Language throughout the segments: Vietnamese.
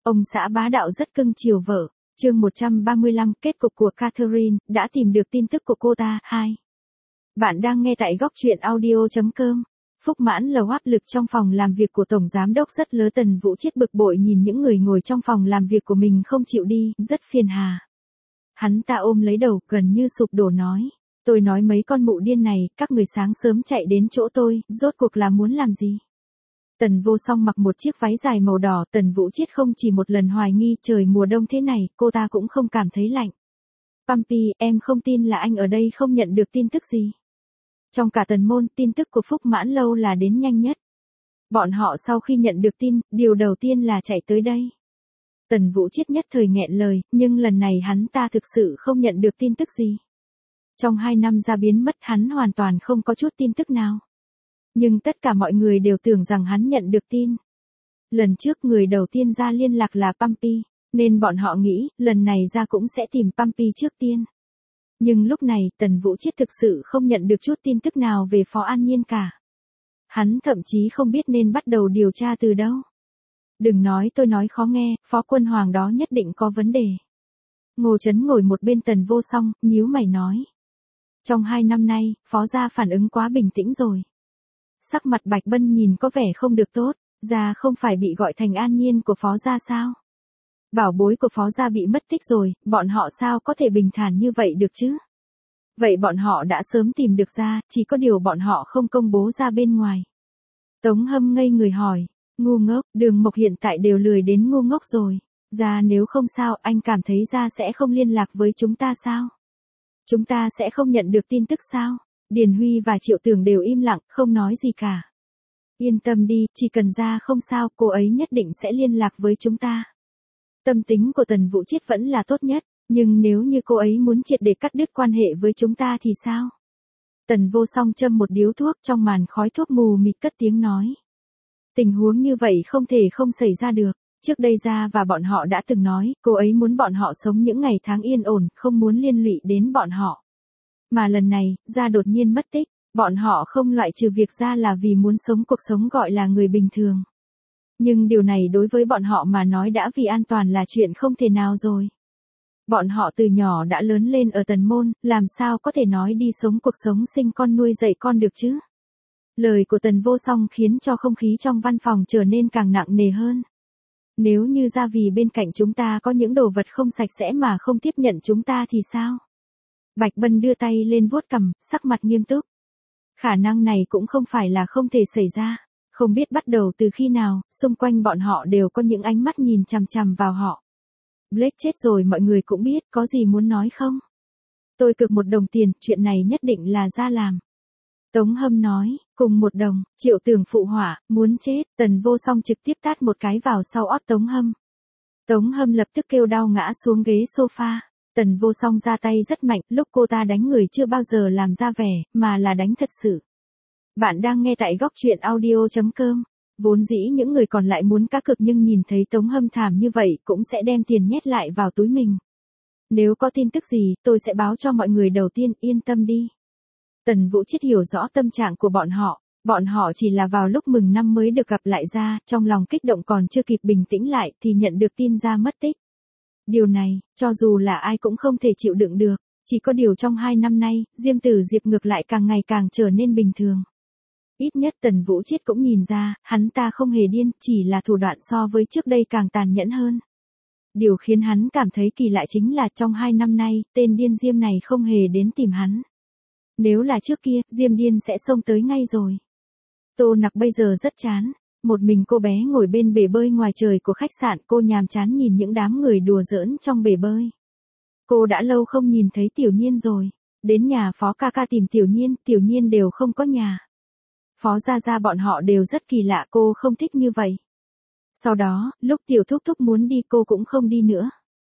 Ông xã bá đạo rất cưng chiều vợ. Chương 135, kết cục của Catherine, đã tìm được tin tức của cô ta. 2. Bạn đang nghe tại góc truyện audio.com. Phúc Mãn Lầu áp lực trong phòng làm việc của Tổng Giám đốc rất lớn. Tần Vũ Chiết bực bội nhìn những người ngồi trong phòng làm việc của mình không chịu đi, rất phiền hà. Hắn ta ôm lấy đầu, gần như sụp đổ nói. Tôi nói mấy con mụ điên này, các người sáng sớm chạy đến chỗ tôi, rốt cuộc là muốn làm gì? Tần Vô Song mặc một chiếc váy dài màu đỏ. Tần Vũ Chiết không chỉ một lần hoài nghi trời mùa đông thế này, cô ta cũng không cảm thấy lạnh. Pumpy, em không tin là anh ở đây không nhận được tin tức gì. Trong cả Tần môn, tin tức của Phúc Mãn Lâu là đến nhanh nhất. Bọn họ sau khi nhận được tin, điều đầu tiên là chạy tới đây. Tần Vũ Chiết nhất thời nghẹn lời, nhưng lần này hắn ta thực sự không nhận được tin tức gì. Trong 2 năm ra biến mất hắn hoàn toàn không có chút tin tức nào. Nhưng tất cả mọi người đều tưởng rằng hắn nhận được tin. Lần trước người đầu tiên ra liên lạc là Pumpy, nên bọn họ nghĩ lần này ra cũng sẽ tìm Pumpy trước tiên. Nhưng lúc này Tần Vũ Chiết thực sự không nhận được chút tin tức nào về Phó An Nhiên cả. Hắn thậm chí không biết nên bắt đầu điều tra từ đâu. Đừng nói tôi nói khó nghe, Phó Quân Hoàng đó nhất định có vấn đề. Ngô Chấn ngồi một bên Tần Vô Song, nhíu mày nói. Trong 2 năm nay, Phó gia phản ứng quá bình tĩnh rồi. Sắc mặt Bạch Bân nhìn có vẻ không được tốt, gia không phải bị gọi thành An Nhiên của Phó gia sao? Bảo bối của Phó gia bị mất tích rồi, bọn họ sao có thể bình thản như vậy được chứ? Vậy bọn họ đã sớm tìm được ra, chỉ có điều bọn họ không công bố ra bên ngoài. Tống Hâm ngây người hỏi, ngu ngốc, Đường Mộc hiện tại đều lười đến ngu ngốc rồi. Gia nếu không sao, anh cảm thấy gia sẽ không liên lạc với chúng ta sao? Chúng ta sẽ không nhận được tin tức sao? Điền Huy và Triệu Tường đều im lặng, không nói gì cả. Yên tâm đi, chỉ cần gia không sao, cô ấy nhất định sẽ liên lạc với chúng ta. Tâm tính của Tần Vũ Chiết vẫn là tốt nhất, nhưng nếu như cô ấy muốn triệt để cắt đứt quan hệ với chúng ta thì sao? Tần Vô Song châm một điếu thuốc, trong màn khói thuốc mù mịt cất tiếng nói. Tình huống như vậy không thể không xảy ra được. Trước đây Gia và bọn họ đã từng nói, cô ấy muốn bọn họ sống những ngày tháng yên ổn, không muốn liên lụy đến bọn họ. Mà lần này, Gia đột nhiên mất tích, bọn họ không loại trừ việc Gia là vì muốn sống cuộc sống gọi là người bình thường. Nhưng điều này đối với bọn họ mà nói đã vì an toàn là chuyện không thể nào rồi. Bọn họ từ nhỏ đã lớn lên ở Tần môn, làm sao có thể nói đi sống cuộc sống sinh con nuôi dạy con được chứ? Lời của Tần Vô Song khiến cho không khí trong văn phòng trở nên càng nặng nề hơn. Nếu như Gia vì bên cạnh chúng ta có những đồ vật không sạch sẽ mà không tiếp nhận chúng ta thì sao? Bạch Bân đưa tay lên vuốt cằm, sắc mặt nghiêm túc. Khả năng này cũng không phải là không thể xảy ra. Không biết bắt đầu từ khi nào, xung quanh bọn họ đều có những ánh mắt nhìn chằm chằm vào họ. Blake chết rồi mọi người cũng biết, có gì muốn nói không? Tôi cược 1 đồng tiền, chuyện này nhất định là Gia làm. Tống Hâm nói, cùng 1 đồng, Triệu Tường phụ họa, muốn chết. Tần Vô Song trực tiếp tát một cái vào sau ót Tống Hâm. Tống Hâm lập tức kêu đau ngã xuống ghế sofa. Tần Vô Song ra tay rất mạnh, lúc cô ta đánh người chưa bao giờ làm ra vẻ, mà là đánh thật sự. Bạn đang nghe tại góc truyện audio.com. Vốn dĩ những người còn lại muốn cá cược nhưng nhìn thấy Tống Hâm thảm như vậy cũng sẽ đem tiền nhét lại vào túi mình. Nếu có tin tức gì, tôi sẽ báo cho mọi người đầu tiên, yên tâm đi. Tần Vũ Chiết hiểu rõ tâm trạng của bọn họ chỉ là vào lúc mừng năm mới được gặp lại Gia, trong lòng kích động còn chưa kịp bình tĩnh lại thì nhận được tin Gia mất tích. Điều này, cho dù là ai cũng không thể chịu đựng được, chỉ có điều trong 2 năm nay, Diêm Tử Diệp ngược lại càng ngày càng trở nên bình thường. Ít nhất Tần Vũ Chiết cũng nhìn ra, hắn ta không hề điên, chỉ là thủ đoạn so với trước đây càng tàn nhẫn hơn. Điều khiến hắn cảm thấy kỳ lạ chính là trong 2 năm nay, tên điên Diêm này không hề đến tìm hắn. Nếu là trước kia, Diêm điên sẽ xông tới ngay rồi. Tô Nặc bây giờ rất chán. Một mình cô bé ngồi bên bể bơi ngoài trời của khách sạn, cô nhàm chán nhìn những đám người đùa giỡn trong bể bơi. Cô đã lâu không nhìn thấy Tiểu Nhiên rồi. Đến nhà Phó ca ca tìm Tiểu Nhiên đều không có nhà. Phó Gia bọn họ đều rất kỳ lạ, cô không thích như vậy. Sau đó, lúc Tiểu Thúc Thúc muốn đi cô cũng không đi nữa.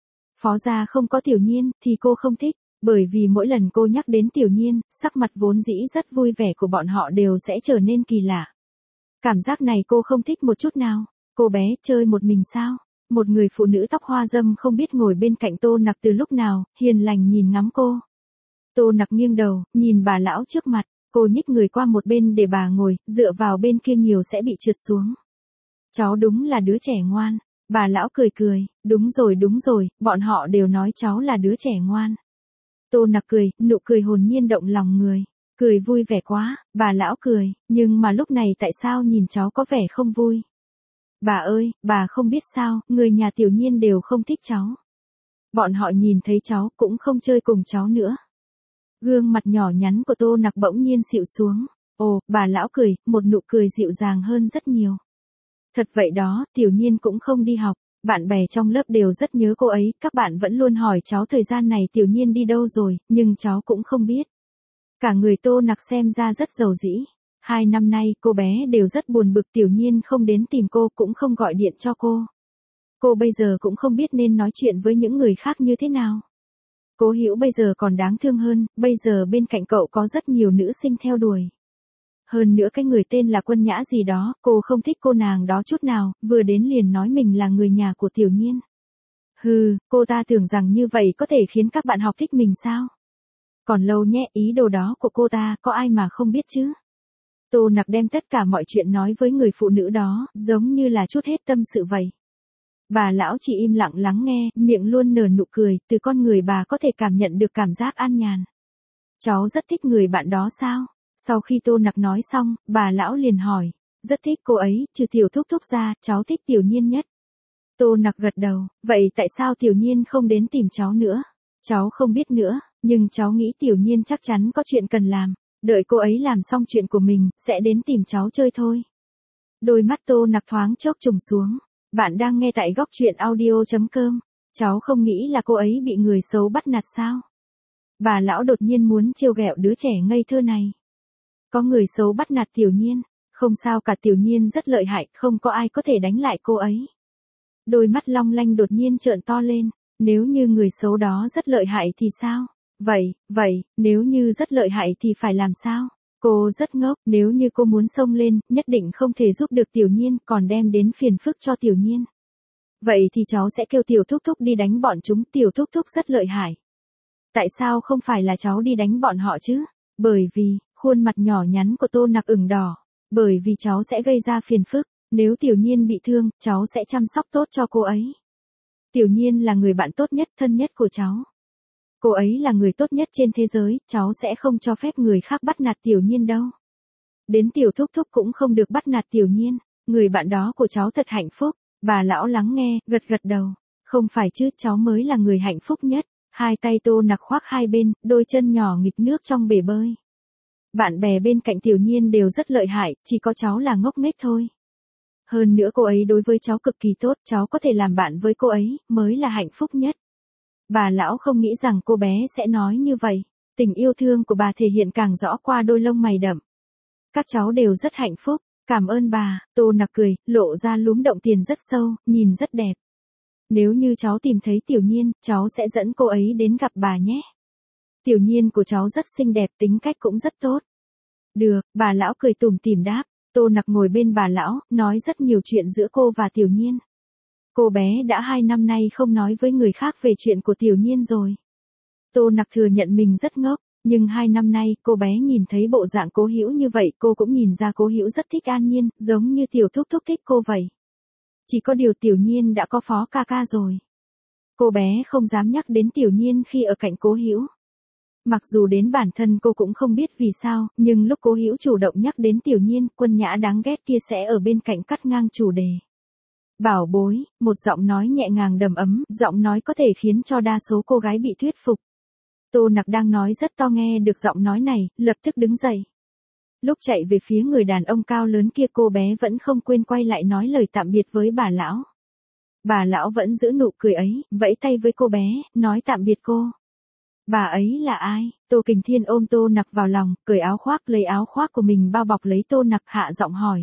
Phó Gia không có Tiểu Nhiên thì cô không thích, bởi vì mỗi lần cô nhắc đến Tiểu Nhiên, sắc mặt vốn dĩ rất vui vẻ của bọn họ đều sẽ trở nên kỳ lạ. Cảm giác này cô không thích một chút nào. Cô bé chơi một mình sao? Một người phụ nữ tóc hoa râm không biết ngồi bên cạnh Tô Nặc từ lúc nào, hiền lành nhìn ngắm cô. Tô Nặc nghiêng đầu, nhìn bà lão trước mặt, cô nhích người qua một bên để bà ngồi, dựa vào bên kia nhiều sẽ bị trượt xuống. Cháu đúng là đứa trẻ ngoan. Bà lão cười cười, đúng rồi, bọn họ đều nói cháu là đứa trẻ ngoan. Tô Nặc cười, nụ cười hồn nhiên động lòng người. Cười vui vẻ quá, bà lão cười, nhưng mà lúc này tại sao nhìn cháu có vẻ không vui? Bà ơi, bà không biết sao, người nhà Tiểu Nhiên đều không thích cháu. Bọn họ nhìn thấy cháu cũng không chơi cùng cháu nữa. Gương mặt nhỏ nhắn của Tô Nặc bỗng nhiên xịu xuống. Ồ, bà lão cười, một nụ cười dịu dàng hơn rất nhiều. Thật vậy đó, Tiểu Nhiên cũng không đi học. Bạn bè trong lớp đều rất nhớ cô ấy, các bạn vẫn luôn hỏi cháu thời gian này Tiểu Nhiên đi đâu rồi, nhưng cháu cũng không biết. Cả người Tô Nặc xem ra rất giàu dĩ. 2 năm nay cô bé đều rất buồn bực Tiểu Nhiên không đến tìm cô cũng không gọi điện cho cô. Cô bây giờ cũng không biết nên nói chuyện với những người khác như thế nào. Cố Hữu bây giờ còn đáng thương hơn, bây giờ bên cạnh cậu có rất nhiều nữ sinh theo đuổi. Hơn nữa cái người tên là Quân Nhã gì đó, cô không thích cô nàng đó chút nào, vừa đến liền nói mình là người nhà của Tiểu Nhiên. Hừ, cô ta tưởng rằng như vậy có thể khiến các bạn học thích mình sao? Còn lâu nhé, ý đồ đó của cô ta, có ai mà không biết chứ? Tô Nặc đem tất cả mọi chuyện nói với người phụ nữ đó, giống như là chút hết tâm sự vậy. Bà lão chỉ im lặng lắng nghe, miệng luôn nở nụ cười, từ con người bà có thể cảm nhận được cảm giác an nhàn. Cháu rất thích người bạn đó sao? Sau khi Tô Nặc nói xong, bà lão liền hỏi. Rất thích cô ấy, trừ Tiểu Thúc Thúc ra, cháu thích Tiểu Nhiên nhất. Tô Nặc gật đầu, vậy tại sao Tiểu Nhiên không đến tìm cháu nữa? Cháu không biết nữa, nhưng cháu nghĩ Tiểu Nhiên chắc chắn có chuyện cần làm. Đợi cô ấy làm xong chuyện của mình, sẽ đến tìm cháu chơi thôi. Đôi mắt Tô Nặc thoáng chốc trùng xuống. Bạn đang nghe tại góc truyện audio.com. Cháu không nghĩ là cô ấy bị người xấu bắt nạt sao? Bà lão đột nhiên muốn trêu ghẹo đứa trẻ ngây thơ này. Có người xấu bắt nạt Tiểu Nhiên, không sao cả, Tiểu Nhiên rất lợi hại, không có ai có thể đánh lại cô ấy. Đôi mắt long lanh đột nhiên trợn to lên, nếu như người xấu đó rất lợi hại thì sao? Vậy, nếu như rất lợi hại thì phải làm sao? Cô rất ngốc, nếu như cô muốn xông lên, nhất định không thể giúp được Tiểu Nhiên, còn đem đến phiền phức cho Tiểu Nhiên. Vậy thì cháu sẽ kêu Tiểu Thúc Thúc đi đánh bọn chúng, Tiểu Thúc Thúc rất lợi hại. Tại sao không phải là cháu đi đánh bọn họ chứ? Bởi vì, khuôn mặt nhỏ nhắn của Tô Nặc ửng đỏ. Bởi vì cháu sẽ gây ra phiền phức, nếu Tiểu Nhiên bị thương, cháu sẽ chăm sóc tốt cho cô ấy. Tiểu Nhiên là người bạn tốt nhất, thân nhất của cháu. Cô ấy là người tốt nhất trên thế giới, cháu sẽ không cho phép người khác bắt nạt Tiểu Nhiên đâu. Đến Tiểu Thúc Thúc cũng không được bắt nạt Tiểu Nhiên, người bạn đó của cháu thật hạnh phúc. Bà lão lắng nghe, gật đầu. Không phải chứ, cháu mới là người hạnh phúc nhất. Hai tay Tô Nặc khoác hai bên, đôi chân nhỏ nghịch nước trong bể bơi. Bạn bè bên cạnh Tiểu Nhiên đều rất lợi hại, chỉ có cháu là ngốc nghếch thôi. Hơn nữa cô ấy đối với cháu cực kỳ tốt, cháu có thể làm bạn với cô ấy, mới là hạnh phúc nhất. Bà lão không nghĩ rằng cô bé sẽ nói như vậy. Tình yêu thương của bà thể hiện càng rõ qua đôi lông mày đậm. Các cháu đều rất hạnh phúc, cảm ơn bà. Tô Nặc cười, lộ ra lúm động tiền rất sâu, nhìn rất đẹp. Nếu như cháu tìm thấy Tiểu Nhiên, cháu sẽ dẫn cô ấy đến gặp bà nhé. Tiểu Nhiên của cháu rất xinh đẹp, tính cách cũng rất tốt. Được, bà lão cười tủm tỉm đáp. Tô Nặc ngồi bên bà lão, nói rất nhiều chuyện giữa cô và Tiểu Nhiên. Cô bé đã 2 năm nay không nói với người khác về chuyện của Tiểu Nhiên rồi. Tô Nặc thừa nhận mình rất ngốc, nhưng 2 năm nay cô bé nhìn thấy bộ dạng Cố Hữu như vậy, cô cũng nhìn ra Cố Hữu rất thích An Nhiên, giống như Tiểu Thúc Thúc thích cô vậy. Chỉ có điều Tiểu Nhiên đã có Phó ca ca rồi. Cô bé không dám nhắc đến Tiểu Nhiên khi ở cạnh Cố Hữu. Mặc dù đến bản thân cô cũng không biết vì sao, nhưng lúc Cố Hữu chủ động nhắc đến Tiểu Nhiên, Quân Nhã đáng ghét kia sẽ ở bên cạnh cắt ngang chủ đề. Bảo bối, một giọng nói nhẹ nhàng đầm ấm, giọng nói có thể khiến cho đa số cô gái bị thuyết phục. Tô Nặc đang nói rất to, nghe được giọng nói này, lập tức đứng dậy. Lúc chạy về phía người đàn ông cao lớn kia, cô bé vẫn không quên quay lại nói lời tạm biệt với bà lão. Bà lão vẫn giữ nụ cười ấy, vẫy tay với cô bé, nói tạm biệt cô. Bà ấy là ai? Tô Kình Thiên ôm Tô Nặc vào lòng, cởi áo khoác, lấy áo khoác của mình bao bọc lấy Tô Nặc, hạ giọng hỏi.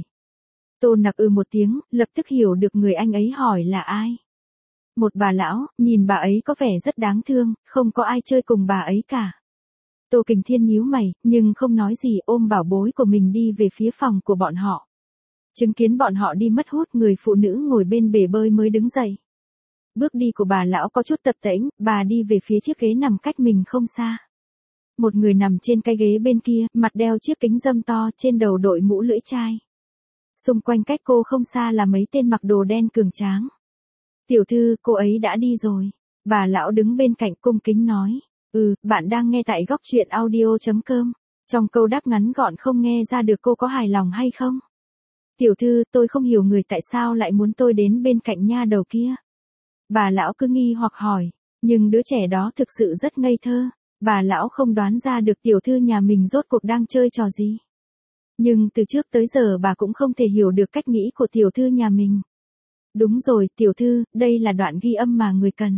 Tô Nặc một tiếng, lập tức hiểu được người anh ấy hỏi là ai. Một bà lão, nhìn bà ấy có vẻ rất đáng thương, không có ai chơi cùng bà ấy cả. Tô Kình Thiên nhíu mày, nhưng không nói gì, ôm bảo bối của mình đi về phía phòng của bọn họ. Chứng kiến bọn họ đi mất hút, người phụ nữ ngồi bên bể bơi mới đứng dậy. Bước đi của bà lão có chút tập tễnh, bà đi về phía chiếc ghế nằm cách mình không xa. Một người nằm trên cái ghế bên kia, mặt đeo chiếc kính râm to, trên đầu đội mũ lưỡi chai. Xung quanh cách cô không xa là mấy tên mặc đồ đen cường tráng. Tiểu thư, cô ấy đã đi rồi. Bà lão đứng bên cạnh cung kính nói. Bạn đang nghe tại góc truyện audio.com. Trong câu đáp ngắn gọn không nghe ra được cô có hài lòng hay không. Tiểu thư, tôi không hiểu người tại sao lại muốn tôi đến bên cạnh nha đầu kia. Bà lão cứ nghi hoặc hỏi, nhưng đứa trẻ đó thực sự rất ngây thơ. Bà lão không đoán ra được tiểu thư nhà mình rốt cuộc đang chơi trò gì. Nhưng từ trước tới giờ bà cũng không thể hiểu được cách nghĩ của tiểu thư nhà mình. Đúng rồi, tiểu thư, đây là đoạn ghi âm mà người cần.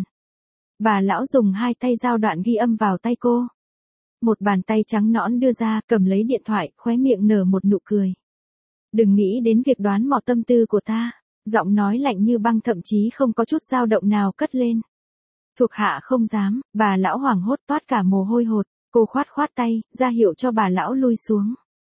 Bà lão dùng hai tay giao đoạn ghi âm vào tay cô. Một bàn tay trắng nõn đưa ra, cầm lấy điện thoại, khóe miệng nở một nụ cười. Đừng nghĩ đến việc đoán mò tâm tư của ta. Giọng nói lạnh như băng thậm chí không có chút dao động nào cất lên. Thuộc hạ không dám, bà lão hoảng hốt toát cả mồ hôi hột. Cô khoát khoát tay, ra hiệu cho bà lão lui xuống.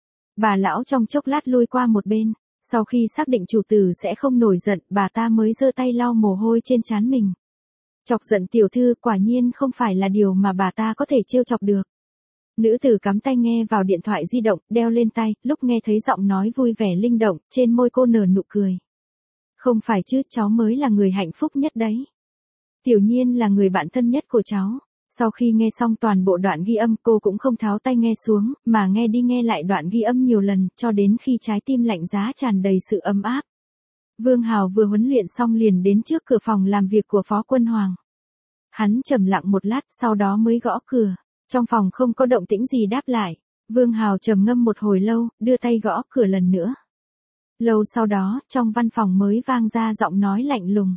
Bà lão trong chốc lát lui qua một bên. Sau khi xác định chủ tử sẽ không nổi giận, bà ta mới giơ tay lau mồ hôi trên trán mình. Chọc giận tiểu thư quả nhiên không phải là điều mà bà ta có thể trêu chọc được. Nữ tử cắm tay nghe vào điện thoại di động, đeo lên tay, lúc nghe thấy giọng nói vui vẻ linh động, trên môi cô nở nụ cười. Không phải chứ, cháu mới là người hạnh phúc nhất đấy. Tiểu Nhiên là người bạn thân nhất của cháu. Sau khi nghe xong toàn bộ đoạn ghi âm, cô cũng không tháo tay nghe xuống, mà nghe đi nghe lại đoạn ghi âm nhiều lần, cho đến khi trái tim lạnh giá tràn đầy sự ấm áp. Vương Hào vừa huấn luyện xong liền đến trước cửa phòng làm việc của Phó Quân Hoàng. Hắn trầm lặng một lát, sau đó mới gõ cửa. Trong phòng không có động tĩnh gì đáp lại. Vương Hào trầm ngâm một hồi lâu, đưa tay gõ cửa lần nữa. Lâu sau đó, trong văn phòng mới vang ra giọng nói lạnh lùng.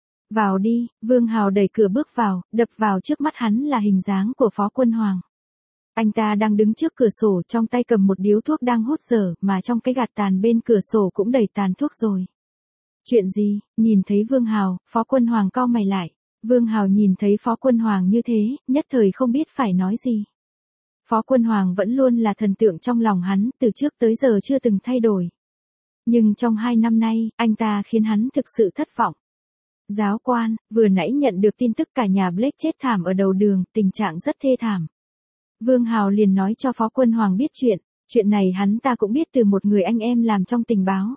Vào đi. Vương Hào đẩy cửa bước vào, đập vào trước mắt hắn là hình dáng của Phó Quân Hoàng. Anh ta đang đứng trước cửa sổ, trong tay cầm một điếu thuốc đang hút dở, mà trong cái gạt tàn bên cửa sổ cũng đầy tàn thuốc rồi. Chuyện gì? Nhìn thấy Vương Hào, Phó Quân Hoàng cau mày lại. Vương Hào nhìn thấy Phó Quân Hoàng như thế, nhất thời không biết phải nói gì. Phó Quân Hoàng vẫn luôn là thần tượng trong lòng hắn, từ trước tới giờ chưa từng thay đổi. Nhưng trong 2 năm nay, anh ta khiến hắn thực sự thất vọng. Giáo quan, vừa nãy nhận được tin tức cả nhà Blake chết thảm ở đầu đường, tình trạng rất thê thảm. Vương Hào liền nói cho Phó Quân Hoàng biết chuyện này hắn ta cũng biết từ một người anh em làm trong tình báo.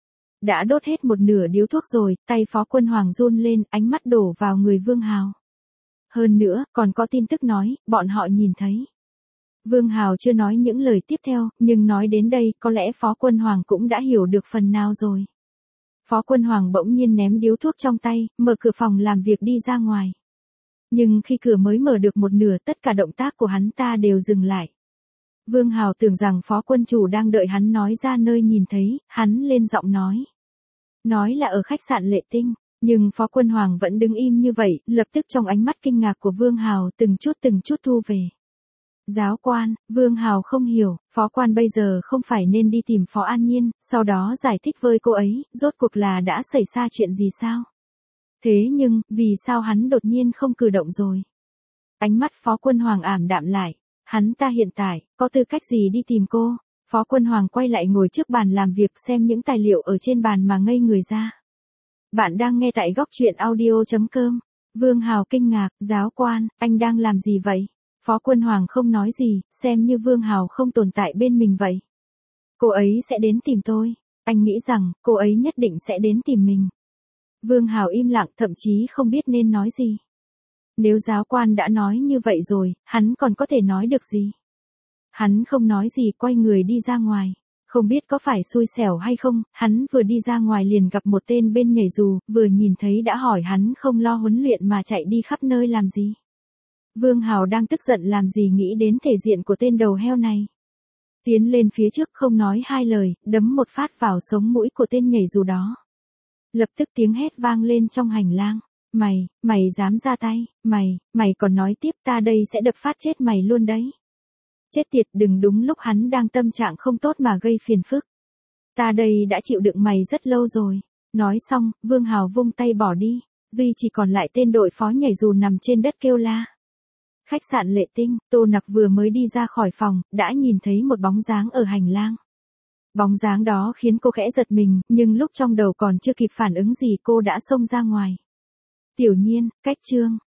Đã đốt hết một nửa điếu thuốc rồi, tay Phó Quân Hoàng run lên, ánh mắt đổ vào người Vương Hào. Hơn nữa, còn có tin tức nói, bọn họ nhìn thấy. Vương Hào chưa nói những lời tiếp theo, nhưng nói đến đây, có lẽ Phó Quân Hoàng cũng đã hiểu được phần nào rồi. Phó Quân Hoàng bỗng nhiên ném điếu thuốc trong tay, mở cửa phòng làm việc đi ra ngoài. Nhưng khi cửa mới mở được một nửa, tất cả động tác của hắn ta đều dừng lại. Vương Hào tưởng rằng Phó Quân Chủ đang đợi hắn nói ra nơi nhìn thấy, hắn lên giọng nói. Nói là ở khách sạn Lệ Tinh, nhưng Phó Quân Hoàng vẫn đứng im như vậy, lập tức trong ánh mắt kinh ngạc của Vương Hào từng chút thu về. Giáo quan, Vương Hào không hiểu, phó quan bây giờ không phải nên đi tìm Phó An Nhiên, sau đó giải thích với cô ấy, rốt cuộc là đã xảy ra chuyện gì sao? Thế nhưng, vì sao hắn đột nhiên không cử động rồi? Ánh mắt Phó Quân Hoàng ảm đạm lại, hắn ta hiện tại, có tư cách gì đi tìm cô? Phó Quân Hoàng quay lại ngồi trước bàn làm việc xem những tài liệu ở trên bàn mà ngây người ra. Bạn đang nghe tại góc truyện audio.com. Vương Hào kinh ngạc, giáo quan, anh đang làm gì vậy? Phó Quân Hoàng không nói gì, xem như Vương Hào không tồn tại bên mình vậy. Cô ấy sẽ đến tìm tôi. Anh nghĩ rằng, cô ấy nhất định sẽ đến tìm mình. Vương Hào im lặng, thậm chí không biết nên nói gì. Nếu giáo quan đã nói như vậy rồi, hắn còn có thể nói được gì? Hắn không nói gì, quay người đi ra ngoài. Không biết có phải xui xẻo hay không, hắn vừa đi ra ngoài liền gặp một tên bên nhảy dù, vừa nhìn thấy đã hỏi hắn không lo huấn luyện mà chạy đi khắp nơi làm gì. Vương Hào đang tức giận làm gì nghĩ đến thể diện của tên đầu heo này. Tiến lên phía trước không nói hai lời, đấm một phát vào sống mũi của tên nhảy dù đó. Lập tức tiếng hét vang lên trong hành lang. Mày dám ra tay, mày còn nói tiếp ta đây sẽ đập phát chết mày luôn đấy. Chết tiệt, đừng đúng lúc hắn đang tâm trạng không tốt mà gây phiền phức. Ta đây đã chịu đựng mày rất lâu rồi. Nói xong, Vương Hào vung tay bỏ đi. Duy chỉ còn lại tên đội phó nhảy dù nằm trên đất kêu la. Khách sạn Lệ Tinh, Tô Nặc vừa mới đi ra khỏi phòng, đã nhìn thấy một bóng dáng ở hành lang. Bóng dáng đó khiến cô khẽ giật mình, nhưng lúc trong đầu còn chưa kịp phản ứng gì cô đã xông ra ngoài. Tiểu Nhiên, cách Trương,